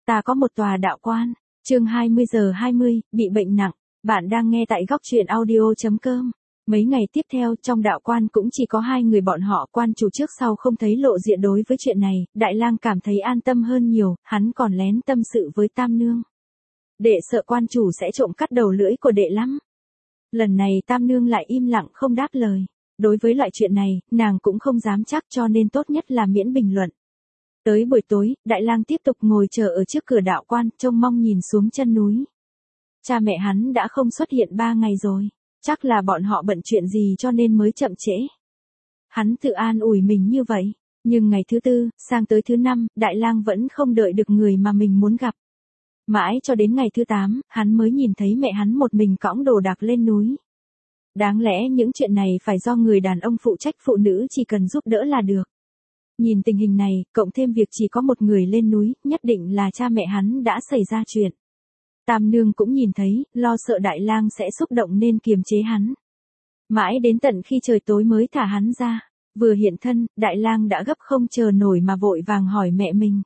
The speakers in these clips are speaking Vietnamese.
Ta có một tòa đạo quan. Chương 20:20, bị bệnh nặng. Bạn đang nghe tại góc truyện audio.com. Mấy ngày tiếp theo trong đạo quan cũng chỉ có hai người bọn họ, quan chủ trước sau không thấy lộ diện. Đối với chuyện này, Đại Lang cảm thấy an tâm hơn nhiều, hắn còn lén tâm sự với Tam Nương. Đệ sợ quan chủ sẽ trộm cắt đầu lưỡi của đệ lắm. Lần này Tam Nương lại im lặng không đáp lời. Đối với loại chuyện này, nàng cũng không dám chắc, cho nên tốt nhất là miễn bình luận. Tới buổi tối, Đại Lang tiếp tục ngồi chờ ở trước cửa đạo quan, trông mong nhìn xuống chân núi. Cha mẹ hắn đã không xuất hiện 3 ngày rồi, chắc là bọn họ bận chuyện gì cho nên mới chậm trễ. Hắn tự an ủi mình như vậy, nhưng ngày thứ tư, sang tới thứ năm, Đại Lang vẫn không đợi được người mà mình muốn gặp. Mãi cho đến ngày thứ 8, hắn mới nhìn thấy mẹ hắn một mình cõng đồ đạc lên núi. Đáng lẽ những chuyện này phải do người đàn ông phụ trách, phụ nữ chỉ cần giúp đỡ là được. Nhìn tình hình này, cộng thêm việc chỉ có một người lên núi, nhất định là cha mẹ hắn đã xảy ra chuyện. Tam Nương cũng nhìn thấy, lo sợ Đại Lang sẽ xúc động nên kiềm chế hắn. Mãi đến tận khi trời tối mới thả hắn ra. Vừa hiện thân, Đại Lang đã gấp không chờ nổi mà vội vàng hỏi mẹ mình.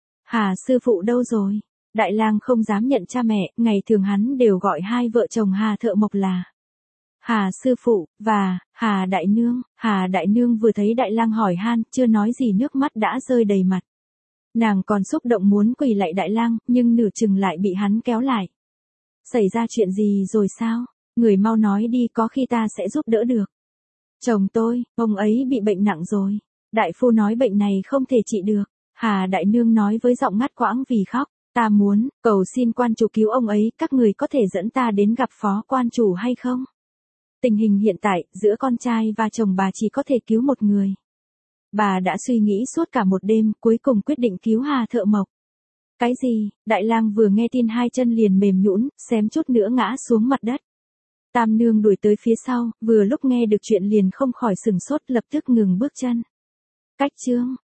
Hà sư phụ đâu rồi? Đại Lang không dám nhận cha mẹ, ngày thường hắn đều gọi hai vợ chồng Hà Thợ Mộc là Hà sư phụ, và Hà đại nương. Hà đại nương vừa thấy Đại Lang hỏi han, chưa nói gì nước mắt đã rơi đầy mặt. Nàng còn xúc động muốn quỳ lạy Đại Lang, nhưng nửa chừng lại bị hắn kéo lại. Xảy ra chuyện gì rồi sao? Người mau nói đi, có khi ta sẽ giúp đỡ được. Chồng tôi, ông ấy bị bệnh nặng rồi. Đại phu nói bệnh này không thể trị được. Hà đại nương nói với giọng ngắt quãng vì khóc. Ta muốn cầu xin quan chủ cứu ông ấy, các người có thể dẫn ta đến gặp phó quan chủ hay không? Tình hình hiện tại, giữa con trai và chồng bà chỉ có thể cứu một người. Bà đã suy nghĩ suốt cả một đêm, cuối cùng quyết định cứu Hà Thợ Mộc. Cái gì? Đại Lang vừa nghe tin hai chân liền mềm nhũn, xém chút nữa ngã xuống mặt đất. Tam Nương đuổi tới phía sau, vừa lúc nghe được chuyện liền không khỏi sửng sốt, lập tức ngừng bước chân. Cách chương